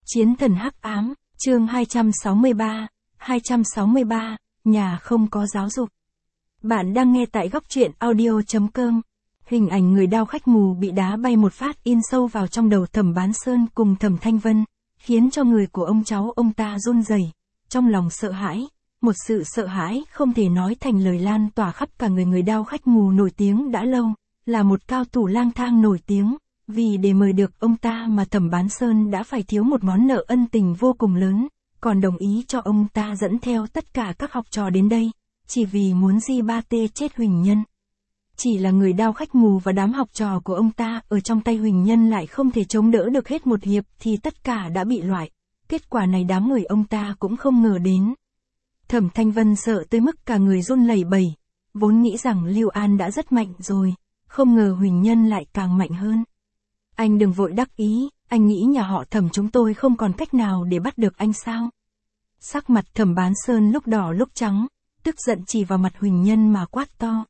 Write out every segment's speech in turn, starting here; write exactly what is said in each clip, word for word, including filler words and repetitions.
Chiến thần hắc ám, chương hai trăm sáu mươi ba, hai trăm sáu mươi ba, nhà không có giáo dục. Bạn đang nghe tại góc truyện audio.com. Hình ảnh người đao khách mù bị đá bay một phát in sâu vào trong đầu Thẩm Bán Sơn cùng Thẩm Thanh Vân, khiến cho người của ông cháu ông ta run rẩy, trong lòng sợ hãi, một sự sợ hãi không thể nói thành lời lan tỏa khắp cả người người đao khách mù nổi tiếng đã lâu, là một cao thủ lang thang nổi tiếng. Vì để mời được ông ta mà Thẩm Bán Sơn đã phải thiếu một món nợ ân tình vô cùng lớn, còn đồng ý cho ông ta dẫn theo tất cả các học trò đến đây, chỉ vì muốn Di Ba Tê chết Huỳnh Nhân. Chỉ là người đao khách mù và đám học trò của ông ta ở trong tay Huỳnh Nhân lại không thể chống đỡ được hết một hiệp thì tất cả đã bị loại. Kết quả này đám người ông ta cũng không ngờ đến. Thẩm Thanh Vân sợ tới mức cả người run lẩy bẩy, vốn nghĩ rằng Lưu An đã rất mạnh rồi, không ngờ Huỳnh Nhân lại càng mạnh hơn. Anh đừng vội đắc ý, anh nghĩ nhà họ Thẩm chúng tôi không còn cách nào để bắt được anh sao? Sắc mặt Thẩm Bán Sơn lúc đỏ lúc trắng, tức giận chỉ vào mặt Huỳnh Nhân mà quát to.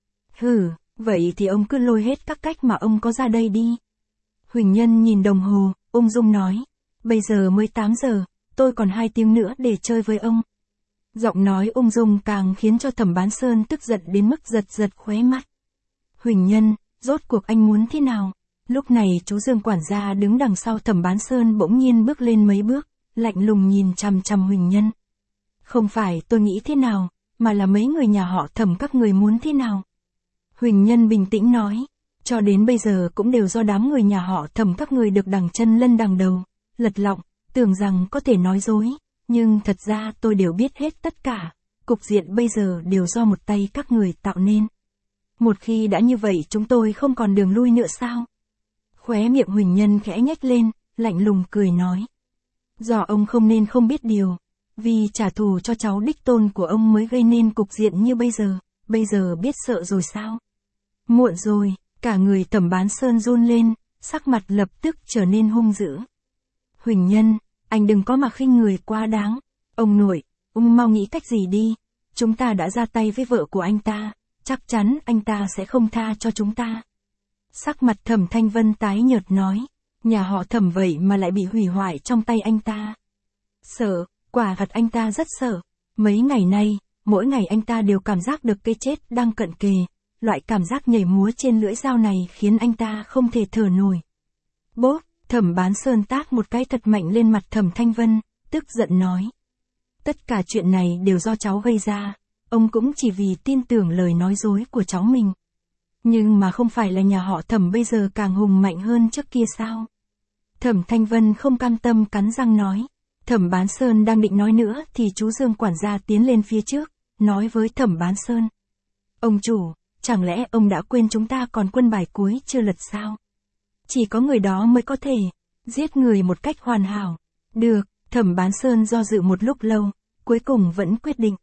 Hừ, vậy thì ông cứ lôi hết các cách mà ông có ra đây đi. Huỳnh Nhân nhìn đồng hồ, ung dung nói, bây giờ mới tám giờ, tôi còn hai tiếng nữa để chơi với ông. Giọng nói ung dung càng khiến cho Thẩm Bán Sơn tức giận đến mức giật giật khóe mắt. Huỳnh Nhân, rốt cuộc anh muốn thế nào? Lúc này chú Dương quản gia đứng đằng sau Thẩm Bán Sơn bỗng nhiên bước lên mấy bước, lạnh lùng nhìn chằm chằm Huỳnh Nhân. Không phải tôi nghĩ thế nào, mà là mấy người nhà họ Thẩm các người muốn thế nào. Huỳnh Nhân bình tĩnh nói, cho đến bây giờ cũng đều do đám người nhà họ Thẩm các người được đằng chân lân đằng đầu, lật lọng, tưởng rằng có thể nói dối, nhưng thật ra tôi đều biết hết tất cả, cục diện bây giờ đều do một tay các người tạo nên. Một khi đã như vậy chúng tôi không còn đường lui nữa sao? Khóe miệng Huỳnh Nhân khẽ nhếch lên, lạnh lùng cười nói. Do ông không nên không biết điều, vì trả thù cho cháu đích tôn của ông mới gây nên cục diện như bây giờ, bây giờ biết sợ rồi sao? Muộn rồi, cả người Thẩm Bán Sơn run lên, sắc mặt lập tức trở nên hung dữ. Huỳnh Nhân, anh đừng có mà khinh người quá đáng, ông nội, ông mau nghĩ cách gì đi, chúng ta đã ra tay với vợ của anh ta, chắc chắn anh ta sẽ không tha cho chúng ta. Sắc mặt Thẩm Thanh Vân tái nhợt nói, nhà họ Thẩm vậy mà lại bị hủy hoại trong tay anh ta. Sợ, quả thật anh ta rất sợ, mấy ngày nay, mỗi ngày anh ta đều cảm giác được cái chết đang cận kề, loại cảm giác nhảy múa trên lưỡi dao này khiến anh ta không thể thở nổi. Bốp, Thẩm Bán Sơn tát một cái thật mạnh lên mặt Thẩm Thanh Vân, tức giận nói. Tất cả chuyện này đều do cháu gây ra, ông cũng chỉ vì tin tưởng lời nói dối của cháu mình. Nhưng mà không phải là nhà họ Thẩm bây giờ càng hùng mạnh hơn trước kia sao? Thẩm Thanh Vân không cam tâm cắn răng nói. Thẩm Bán Sơn đang định nói nữa thì chú Dương quản gia tiến lên phía trước, nói với Thẩm Bán Sơn. Ông chủ, chẳng lẽ ông đã quên chúng ta còn quân bài cuối chưa lật sao? Chỉ có người đó mới có thể giết người một cách hoàn hảo. Được, Thẩm Bán Sơn do dự một lúc lâu, cuối cùng vẫn quyết định.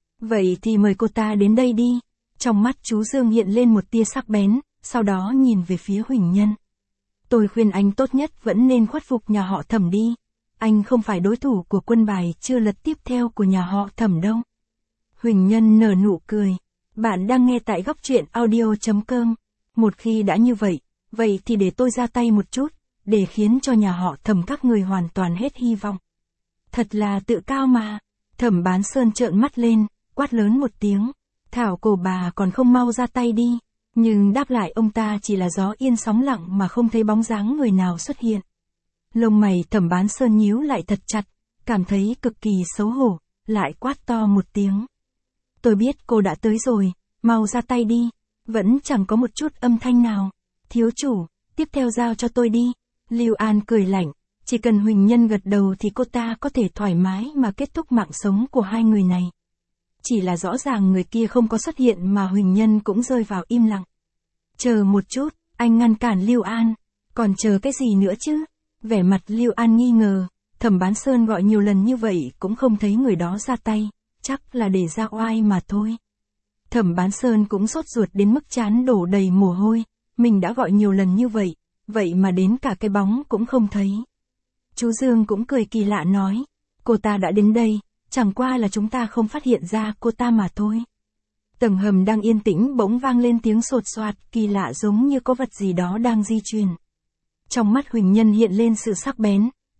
Vậy thì mời cô ta đến đây đi. Trong mắt chú Dương hiện lên một tia sắc bén, sau đó nhìn về phía Huỳnh Nhân. Tôi khuyên anh tốt nhất vẫn nên khuất phục nhà họ Thẩm đi. Anh không phải đối thủ của quân bài chưa lật tiếp theo của nhà họ Thẩm đâu. Huỳnh Nhân nở nụ cười. Bạn đang nghe tại góc truyện audio.com. Một khi đã như vậy, vậy thì để tôi ra tay một chút, để khiến cho nhà họ Thẩm các người hoàn toàn hết hy vọng. Thật là tự cao mà. Thẩm Bán Sơn trợn mắt lên, quát lớn một tiếng. Thảo cổ bà còn không mau ra tay đi, nhưng đáp lại ông ta chỉ là gió yên sóng lặng mà không thấy bóng dáng người nào xuất hiện. Lông mày Thẩm Bán Sơn nhíu lại thật chặt, cảm thấy cực kỳ xấu hổ, lại quát to một tiếng. Tôi biết cô đã tới rồi, mau ra tay đi, vẫn chẳng có một chút âm thanh nào. Thiếu chủ, tiếp theo giao cho tôi đi. Lưu An cười lạnh, chỉ cần Huỳnh Nhân gật đầu thì cô ta có thể thoải mái mà kết thúc mạng sống của hai người này. Chỉ là rõ ràng người kia không có xuất hiện mà Huỳnh Nhân cũng rơi vào im lặng. Chờ một chút, anh ngăn cản Lưu An, còn chờ cái gì nữa chứ? Vẻ mặt Lưu An nghi ngờ, Thẩm Bán Sơn gọi nhiều lần như vậy cũng không thấy người đó ra tay, chắc là để ra oai mà thôi. Thẩm Bán Sơn cũng sốt ruột đến mức trán đổ đầy mồ hôi, mình đã gọi nhiều lần như vậy, vậy mà đến cả cái bóng cũng không thấy. Chú Dương cũng cười kỳ lạ nói, cô ta đã đến đây. Chẳng qua là chúng ta không phát hiện ra cô ta mà thôi. Tầng hầm đang yên tĩnh bỗng vang lên tiếng sột soạt kỳ lạ giống như có vật gì đó đang di chuyển. Trong mắt Huỳnh Nhân hiện lên sự sắc bén,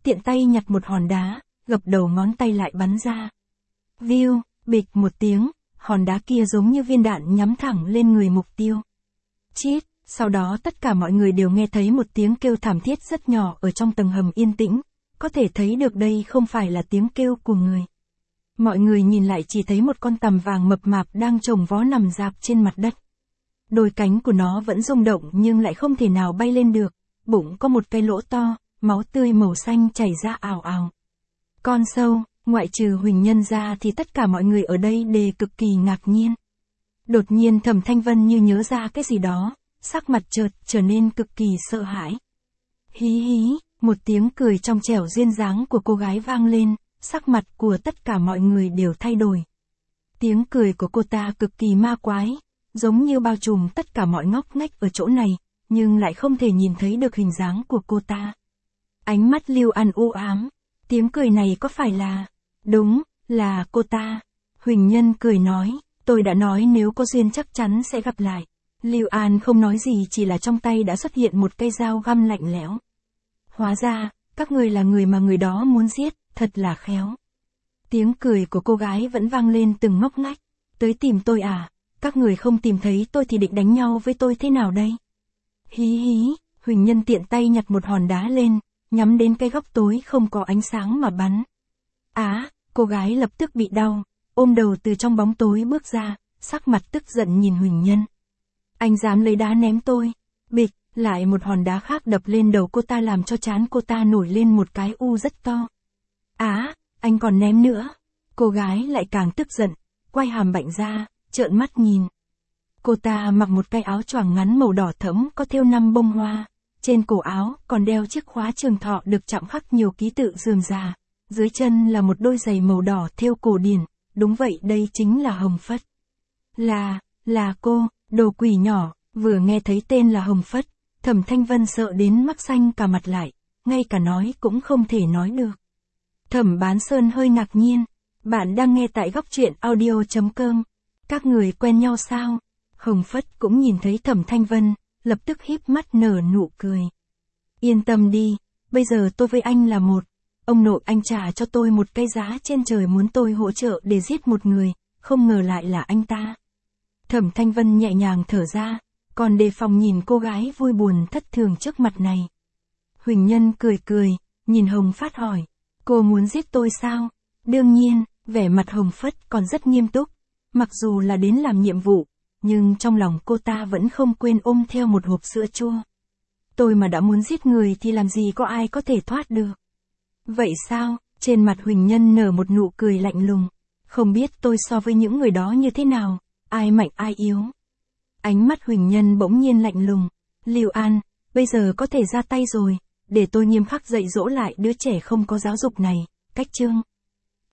tiện tay nhặt một hòn đá, gập đầu ngón tay lại bắn ra. View, bịch một tiếng, hòn đá kia giống như viên đạn nhắm thẳng lên người mục tiêu. Chít, sau đó tất cả mọi người đều nghe thấy một tiếng kêu thảm thiết rất nhỏ ở trong tầng hầm yên tĩnh, có thể thấy được đây không phải là tiếng kêu của người. Mọi người nhìn lại chỉ thấy một con tằm vàng mập mạp đang chồng vó nằm rạp trên mặt đất. Đôi cánh của nó vẫn rung động nhưng lại không thể nào bay lên được, bụng có một cái lỗ to, máu tươi màu xanh chảy ra ào ào. Con sâu, ngoại trừ Huỳnh Nhân ra thì tất cả mọi người ở đây đều cực kỳ ngạc nhiên. Đột nhiên Thẩm Thanh Vân như nhớ ra cái gì đó, sắc mặt chợt trở nên cực kỳ sợ hãi. Hí hí, một tiếng cười trong trẻo duyên dáng của cô gái vang lên, sắc mặt của tất cả mọi người đều thay đổi. Tiếng cười của cô ta cực kỳ ma quái, giống như bao trùm tất cả mọi ngóc ngách ở chỗ này, nhưng lại không thể nhìn thấy được hình dáng của cô ta. Ánh mắt Lưu An u ám, tiếng cười này có phải là... Đúng, là cô ta. Huỳnh Nhân cười nói, tôi đã nói nếu có duyên chắc chắn sẽ gặp lại. Lưu An không nói gì chỉ là trong tay đã xuất hiện một cây dao găm lạnh lẽo. Hóa ra, các người là người mà người đó muốn giết, thật là khéo. Tiếng cười của cô gái vẫn vang lên từng ngóc ngách. Tới tìm tôi à, các người không tìm thấy tôi thì định đánh nhau với tôi thế nào đây? Hí hí, Huỳnh Nhân tiện tay nhặt một hòn đá lên, nhắm đến cái góc tối không có ánh sáng mà bắn. Á, cô gái lập tức bị đau, ôm đầu từ trong bóng tối bước ra, sắc mặt tức giận nhìn Huỳnh Nhân. Anh dám lấy đá ném tôi. Bịch, lại một hòn đá khác đập lên đầu cô ta làm cho trán cô ta nổi lên một cái u rất to. Á, anh còn ném nữa. Cô gái lại càng tức giận, quay hàm bạnh ra, trợn mắt nhìn. Cô ta mặc một cái áo choàng ngắn màu đỏ thẫm có thêu năm bông hoa, trên cổ áo còn đeo chiếc khóa trường thọ được chạm khắc nhiều ký tự rườm rà, dưới chân là một đôi giày màu đỏ thêu cổ điển, đúng vậy đây chính là Hồng Phất. Là, là cô, đồ quỷ nhỏ, vừa nghe thấy tên là Hồng Phất, Thẩm Thanh Vân sợ đến mắt xanh cả mặt lại, ngay cả nói cũng không thể nói được. Thẩm Bán Sơn hơi ngạc nhiên, bạn đang nghe tại góc truyện audio chấm com, các người quen nhau sao? Hồng Phất cũng nhìn thấy Thẩm Thanh Vân, lập tức híp mắt nở nụ cười. Yên tâm đi, bây giờ tôi với anh là một, ông nội anh trả cho tôi một cái giá trên trời muốn tôi hỗ trợ để giết một người, không ngờ lại là anh ta. Thẩm Thanh Vân nhẹ nhàng thở ra, còn đề phòng nhìn cô gái vui buồn thất thường trước mặt này. Huỳnh Nhân cười cười, nhìn Hồng Phát hỏi, cô muốn giết tôi sao? Đương nhiên, vẻ mặt Hồng Phất còn rất nghiêm túc, mặc dù là đến làm nhiệm vụ, nhưng trong lòng cô ta vẫn không quên ôm theo một hộp sữa chua. Tôi mà đã muốn giết người thì làm gì có ai có thể thoát được. Vậy sao? Trên mặt Huỳnh Nhân nở một nụ cười lạnh lùng. Không biết tôi so với những người đó như thế nào, ai mạnh ai yếu. Ánh mắt Huỳnh Nhân bỗng nhiên lạnh lùng. Lưu An, bây giờ có thể ra tay rồi, để tôi nghiêm khắc dạy dỗ lại đứa trẻ không có giáo dục này, cách chương.